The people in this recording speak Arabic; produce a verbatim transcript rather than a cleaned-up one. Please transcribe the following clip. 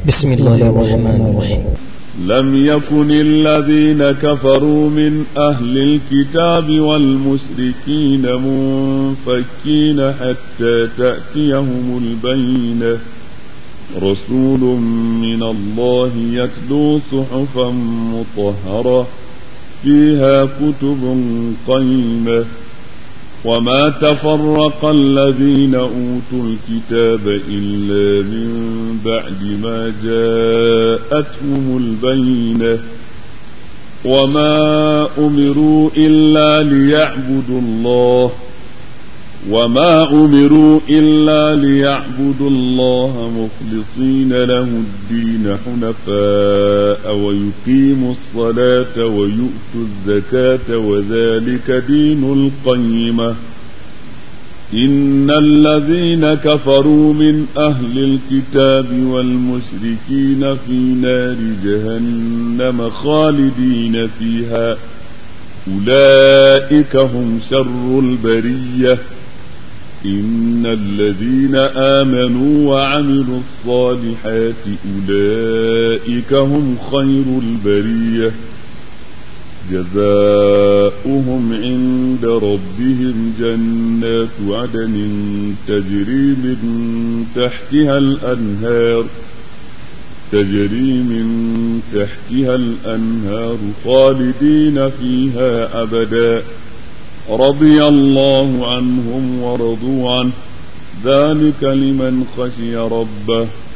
بسم الله الرحمن الرحيم. لم يكن الذين كفروا من أهل الكتاب والمشركين منفكين حتى تأتيهم البينة، رسول من الله يتلو صحفا مطهرة فيها كتب قيمة، وما تفرق الذين أوتوا الكتاب إلا من بعد ما جاءتهم البينة، وما أمروا إلا ليعبدوا الله وما أمروا إلا ليعبدوا الله مخلصين له الدين حنفاء ويقيموا الصلاة ويؤتوا الزكاة وذلك دين القيمة. إن الذين كفروا من أهل الكتاب والمشركين في نار جهنم خالدين فيها، أولئك هم شر البرية. إن الذين آمنوا وعملوا الصالحات أولئك هم خير البرية، جزاؤهم عند ربهم جنات عدن تجري من تحتها الأنهار تجري من تحتها الأنهار خالدين فيها أبدا، رضي الله عنهم ورضوا عنه، ذلك لمن خشي ربه.